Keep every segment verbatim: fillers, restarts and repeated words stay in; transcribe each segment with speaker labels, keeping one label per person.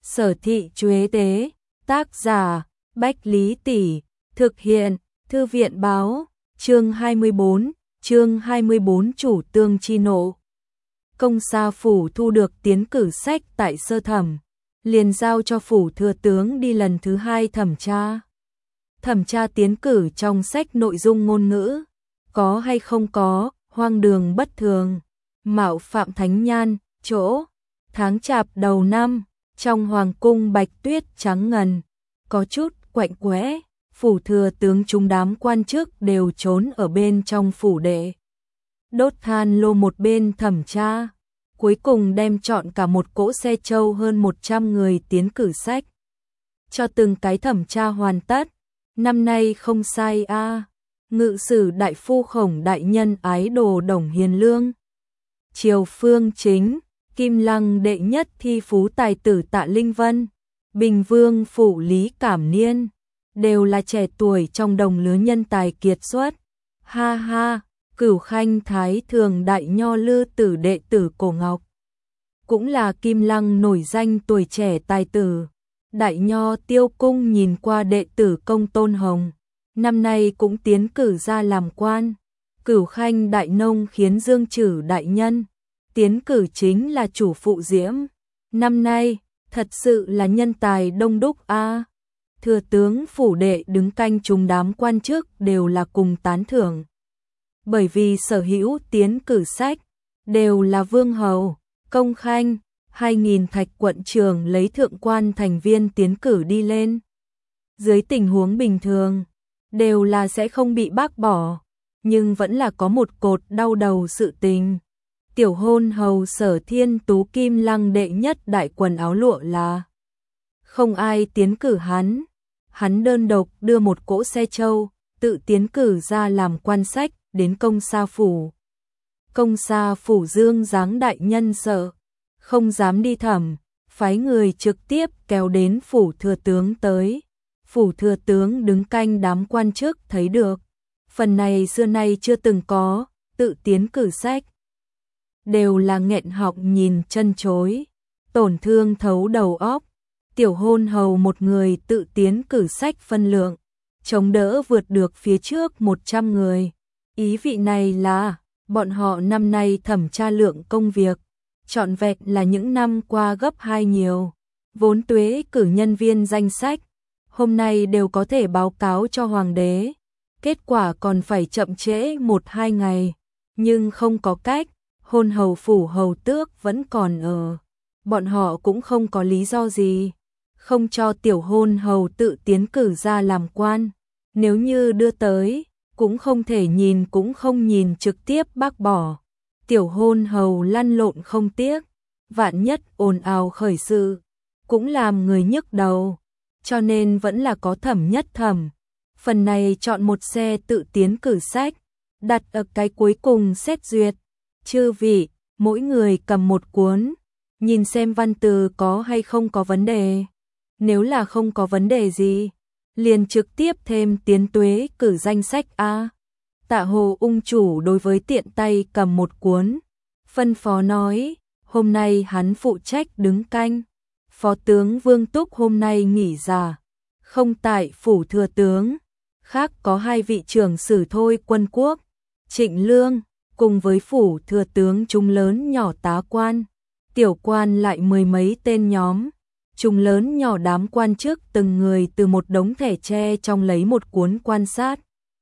Speaker 1: Sở thị Chuế Tế, tác giả, Bách Lý Tỷ, thực hiện, Thư viện báo, chương hai mươi bốn, chương hai mươi bốn chủ tương chi nộ. Công sa phủ thu được tiến cử sách tại sơ thẩm, liền giao cho phủ thừa tướng đi lần thứ hai thẩm tra. Thẩm tra tiến cử trong sách nội dung ngôn ngữ, có hay không có, hoang đường bất thường, mạo phạm thánh nhan, chỗ, tháng chạp đầu năm, trong hoàng cung bạch tuyết trắng ngần, có chút quạnh quẽ, phủ thừa tướng chúng đám quan chức đều trốn ở bên trong phủ đệ. Đốt than lô một bên thẩm tra, cuối cùng đem chọn cả một cỗ xe trâu hơn một trăm người tiến cử sách. Cho từng cái thẩm tra hoàn tất, năm nay không sai a. À. Ngự sử đại phu Khổng đại nhân ái đồ Đồng Hiền Lương, Triều Phương Chính, Kim Lăng đệ nhất thi phú tài tử Tạ Linh Vân, Bình Vương phủ Lý Cảm Niên, đều là trẻ tuổi trong đồng lứa nhân tài kiệt xuất. Ha ha, Cửu Khanh Thái Thường đại nho Lư tử đệ tử Cổ Ngọc, cũng là Kim Lăng nổi danh tuổi trẻ tài tử. Đại nho Tiêu Cung nhìn qua đệ tử Công Tôn Hồng, năm nay cũng tiến cử ra làm quan. Cửu Khanh đại nông Khiến Dương Trử đại nhân, tiến cử chính là chủ phụ Diễm. Năm nay, thật sự là nhân tài đông đúc a. À. Thừa tướng phủ đệ đứng canh chúng đám quan chức đều là cùng tán thưởng. Bởi vì sở hữu tiến cử sách, đều là vương hầu, công khanh, hai nghìn thạch quận trường lấy thượng quan thành viên tiến cử đi lên. Dưới tình huống bình thường, đều là sẽ không bị bác bỏ, nhưng vẫn là có một cột đau đầu sự tình. Tiểu hôn hầu Sở Thiên Tú Kim Lăng đệ nhất đại quần áo lụa là không ai tiến cử hắn. Hắn đơn độc đưa một cỗ xe trâu, tự tiến cử ra làm quan sách đến công sa phủ. Công sa phủ Dương Giáng đại nhân sợ, không dám đi thẩm, phái người trực tiếp kéo đến phủ thừa tướng tới. Phủ thừa tướng đứng canh đám quan chức thấy được, phần này xưa nay chưa từng có, tự tiến cử sách. Đều là nghẹn họng nhìn chân chối, tổn thương thấu đầu óc. Tiểu hôn hầu một người tự tiến cử sách phân lượng, chống đỡ vượt được phía trước một trăm người. Ý vị này là, bọn họ năm nay thẩm tra lượng công việc, trọn vẹn là những năm qua gấp hai nhiều. Vốn tuế cử nhân viên danh sách, hôm nay đều có thể báo cáo cho hoàng đế. Kết quả còn phải chậm trễ một hai ngày, nhưng không có cách, hôn hầu phủ hầu tước vẫn còn ở. Bọn họ cũng không có lý do gì không cho tiểu hôn hầu tự tiến cử ra làm quan. Nếu như đưa tới, cũng không thể nhìn cũng không nhìn trực tiếp bác bỏ. Tiểu hôn hầu lăn lộn không tiếc, vạn nhất ồn ào khởi sự, cũng làm người nhức đầu, cho nên vẫn là có thẩm nhất thẩm. Phần này chọn một xe tự tiến cử sách, đặt ở cái cuối cùng xét duyệt. Chư vị, mỗi người cầm một cuốn, nhìn xem văn từ có hay không có vấn đề. Nếu là không có vấn đề gì, liền trực tiếp thêm tiến tuế cử danh sách A. Tạ Hồ ung chủ đối với tiện tay cầm một cuốn, phân phó nói, hôm nay hắn phụ trách đứng canh. Phó tướng Vương Túc hôm nay nghỉ giả, không tại phủ thừa tướng. Khác có hai vị trưởng sử thôi quân quốc, Trịnh Lương, cùng với phủ thừa tướng chúng lớn nhỏ tá quan. Tiểu quan lại mười mấy tên nhóm. Chúng lớn nhỏ đám quan chức từng người từ một đống thẻ tre trong lấy một cuốn quan sát.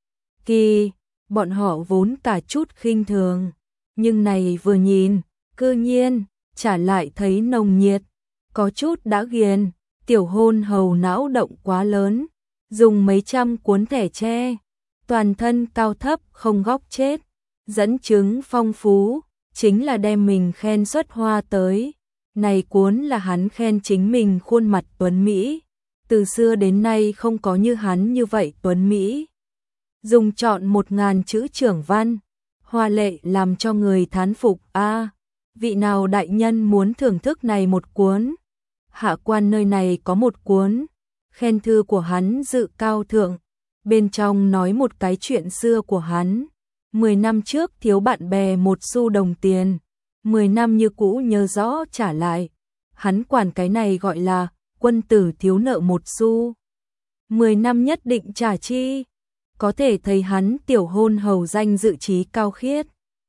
Speaker 1: Kỳ, bọn họ vốn cả chút khinh thường, nhưng này vừa nhìn, cư nhiên, trả lại thấy nồng nhiệt, có chút đã ghiền. Tiểu hôn hầu não động quá lớn, dùng mấy trăm cuốn thẻ tre, toàn thân cao thấp không góc chết, dẫn chứng phong phú, chính là đem mình khen xuất hoa tới. Này cuốn là hắn khen chính mình khuôn mặt tuấn Mỹ, từ xưa đến nay không có như hắn như vậy tuấn Mỹ. Dùng chọn một ngàn chữ trưởng văn, hoa lệ làm cho người thán phục. A, à, vị nào đại nhân muốn thưởng thức này một cuốn? Hạ quan nơi này có một cuốn, khen thư của hắn dự cao thượng, bên trong nói một cái chuyện xưa của hắn. Mười năm trước thiếu bạn bè một xu đồng tiền, mười năm như cũ nhớ rõ trả lại. hắn quản cái này gọi là quân tử thiếu nợ một xu. Mười năm nhất định trả chi. Có thể thấy hắn tiểu hôn hầu danh dự trí cao khiết.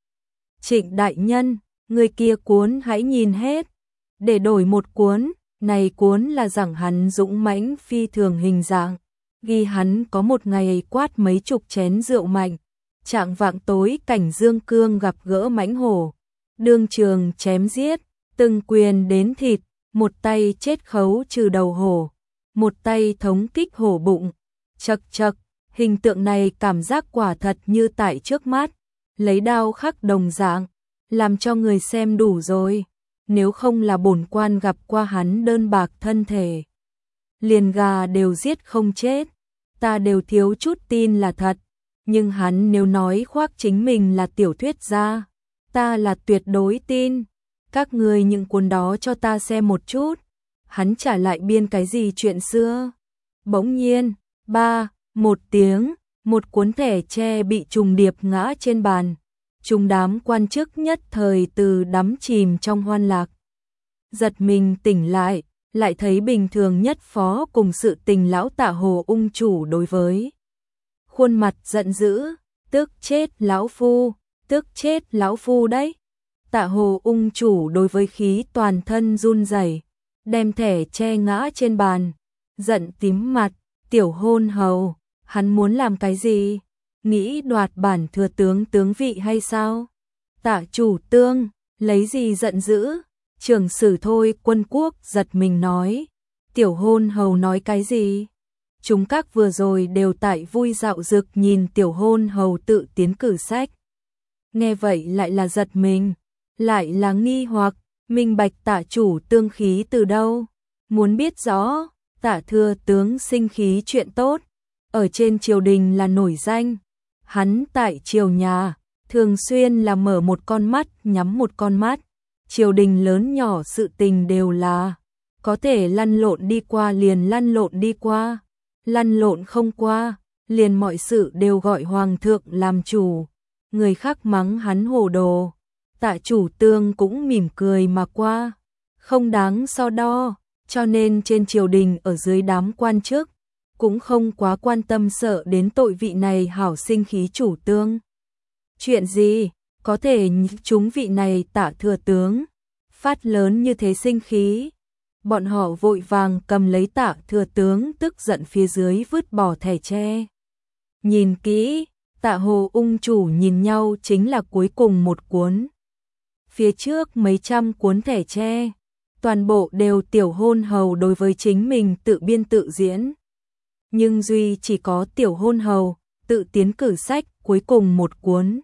Speaker 1: Trịnh đại nhân, người kia cuốn hãy nhìn hết. Để đổi một cuốn, này cuốn là giảng hắn dũng mãnh phi thường hình dạng. Ghi hắn có một ngày quát mấy chục chén rượu mạnh. Trạng vạng tối cảnh Dương Cương gặp gỡ mãnh hổ. Đương trường chém giết, từng quyền đến thịt, một tay chết khấu trừ đầu hổ. Một tay thống kích hổ bụng. Chật chật, hình tượng này cảm giác quả thật như tại trước mắt. Lấy đao khắc đồng dạng, làm cho người xem đủ rồi. Nếu không là bổn quan gặp qua hắn đơn bạc thân thể, liền gà đều giết không chết, ta đều thiếu chút tin là thật. Nhưng hắn nếu nói khoác chính mình là tiểu thuyết gia, ta là tuyệt đối tin. Các người những cuốn đó cho ta xem một chút. Hắn trả lại biên cái gì chuyện xưa. Bỗng nhiên, ba, một tiếng, một cuốn thẻ tre bị trùng điệp ngã trên bàn. Chúng đám quan chức nhất thời từ đắm chìm trong hoan lạc. Giật mình tỉnh lại, lại thấy bình thường nhất phó cùng sự tình lão Tạ Hồ ung chủ đối với. Khuôn mặt giận dữ, tức chết lão phu, tức chết lão phu đấy. Tạ Hồ ung chủ đối với khí toàn thân run rẩy, đem thẻ che ngã trên bàn, giận tím mặt, tiểu hôn hầu, hắn muốn làm cái gì? Nghĩ đoạt bản thừa tướng tướng vị hay sao? Tạ chủ tương, lấy gì giận dữ? Trưởng sử thôi Quân Quốc giật mình nói, tiểu hôn hầu nói cái gì? Chúng các vừa rồi đều tại vui dạo dực nhìn tiểu hôn hầu tự tiến cử sách. Nghe vậy lại là giật mình, lại là nghi hoặc, minh bạch tạ chủ tương khí từ đâu? Muốn biết rõ, tạ thừa tướng sinh khí chuyện tốt, ở trên triều đình là nổi danh. Hắn tại triều nhà, thường xuyên là mở một con mắt nhắm một con mắt. Triều đình lớn nhỏ sự tình đều là có thể lăn lộn đi qua liền lăn lộn đi qua, lăn lộn không qua, liền mọi sự đều gọi hoàng thượng làm chủ. Người khác mắng hắn hồ đồ, tạ chủ tương cũng mỉm cười mà qua, không đáng so đo, cho nên trên triều đình ở dưới đám quan chức cũng không quá quan tâm sợ đến tội vị này hảo sinh khí chủ tương. Chuyện gì có thể chúng vị này tạ thừa tướng phát lớn như thế sinh khí? Bọn họ vội vàng cầm lấy tạ thừa tướng tức giận phía dưới vứt bỏ thẻ tre. Nhìn kỹ, tạ hồ ung chủ nhìn nhau chính là cuối cùng một cuốn. Phía trước mấy trăm cuốn thẻ tre, toàn bộ đều tiểu hôn hầu đối với chính mình tự biên tự diễn. Nhưng duy chỉ có tiểu hôn hầu tự tiến cử sách cuối cùng một cuốn.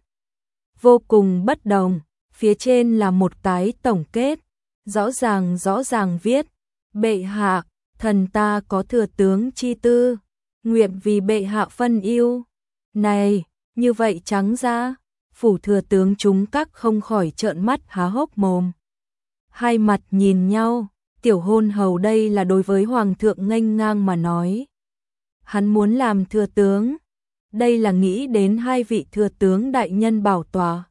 Speaker 1: Vô cùng bất đồng, phía trên là một cái tổng kết, rõ ràng rõ ràng viết, bệ hạ, thần ta có thừa tướng chi tư, nguyện vì bệ hạ phân yêu. Này, như vậy trắng ra, phủ thừa tướng chúng các không khỏi trợn mắt há hốc mồm. Hai mặt nhìn nhau, tiểu hôn hầu đây là đối với hoàng thượng nghênh ngang mà nói. Hắn muốn làm thừa tướng, đây là nghĩ đến hai vị thừa tướng đại nhân bảo tòa.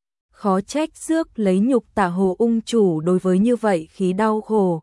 Speaker 1: Khó trách rước lấy nhục Tạ Hồ ung chủ đối với như vậy khí đau khổ.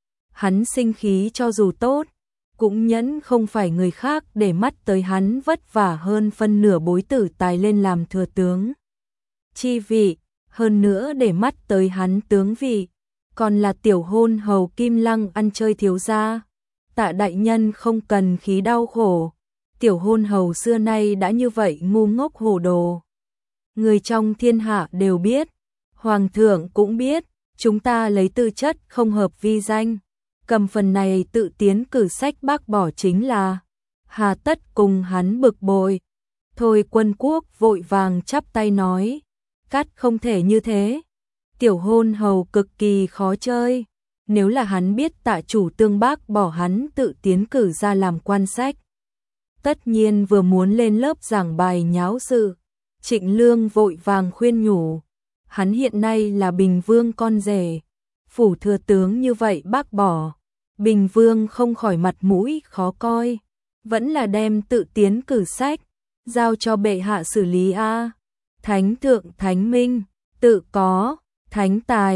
Speaker 1: Hắn sinh khí cho dù tốt, cũng nhẫn không phải người khác để mắt tới hắn vất vả hơn phân nửa bối tử tài lên làm thừa tướng. Chi vị, hơn nữa để mắt tới hắn tướng vị, còn là tiểu hôn hầu Kim Lăng ăn chơi thiếu gia. Tạ đại nhân không cần khí đau khổ, tiểu hôn hầu xưa nay đã như vậy ngu ngốc hồ đồ. Người trong thiên hạ đều biết, hoàng thượng cũng biết, chúng ta lấy tư chất không hợp vi danh, cầm phần này tự tiến cử sách bác bỏ chính là, hà tất cùng hắn bực bội. Thôi Quân Quốc vội vàng chắp tay nói, cắt không thể như thế, tiểu hôn hầu cực kỳ khó chơi. Nếu là hắn biết tạ chủ tương bác bỏ hắn tự tiến cử ra làm quan sách, tất nhiên vừa muốn lên lớp giảng bài nháo sự. Trịnh Lương vội vàng khuyên nhủ, hắn hiện nay là Bình Vương con rể, phủ thừa tướng như vậy bác bỏ, Bình Vương không khỏi mặt mũi khó coi, vẫn là đem tự tiến cử sách, giao cho bệ hạ xử lý a. Thánh thượng thánh minh, tự có, thánh tài,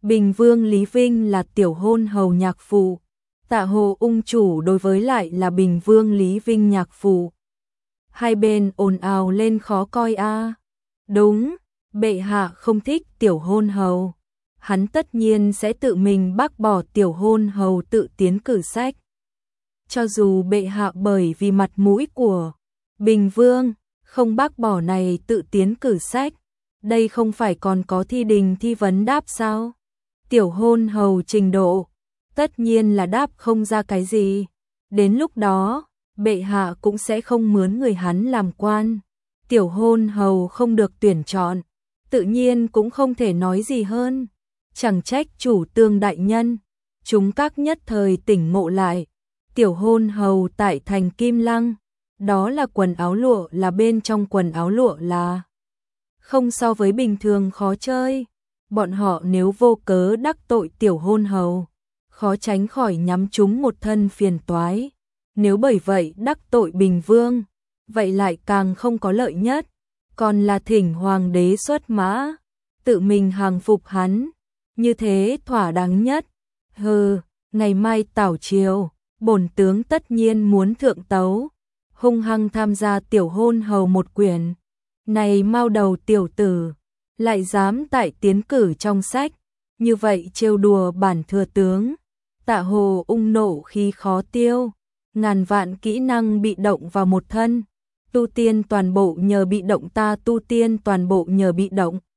Speaker 1: Bình Vương Lý Vinh là tiểu hôn hầu nhạc phụ, Tạ Hồ ung chủ đối với lại là Bình Vương Lý Vinh nhạc phụ. Hai bên ồn ào lên khó coi a. À. Đúng, bệ hạ không thích tiểu hôn hầu. Hắn tất nhiên sẽ tự mình bác bỏ tiểu hôn hầu tự tiến cử sách. Cho dù bệ hạ bởi vì mặt mũi của Bình Vương không bác bỏ này tự tiến cử sách, đây không phải còn có thi đình thi vấn đáp sao? Tiểu hôn hầu trình độ, tất nhiên là đáp không ra cái gì. Đến lúc đó, bệ hạ cũng sẽ không mướn người hắn làm quan. Tiểu hôn hầu không được tuyển chọn, tự nhiên cũng không thể nói gì hơn. Chẳng trách chủ tương đại nhân, chúng các nhất thời tỉnh ngộ lại. Tiểu hôn hầu tại thành Kim Lăng, đó là quần áo lụa là bên trong quần áo lụa là không so với bình thường khó chơi. Bọn họ nếu vô cớ đắc tội tiểu hôn hầu, khó tránh khỏi nhắm trúng một thân phiền toái. Nếu bởi vậy đắc tội Bình Vương, vậy lại càng không có lợi nhất. Còn là thỉnh hoàng đế xuất mã, tự mình hàng phục hắn, như thế thỏa đáng nhất. Hừ, ngày mai tảo triều, bổn tướng tất nhiên muốn thượng tấu, hung hăng tham gia tiểu hôn hầu một quyển. Này mau đầu tiểu tử, lại dám tại tiến cử trong sách, như vậy trêu đùa bản thừa tướng. Tạ Hồ ung nộ khi khó tiêu, ngàn vạn kỹ năng bị động vào một thân, tu tiên toàn bộ nhờ bị động ta tu tiên toàn bộ nhờ bị động.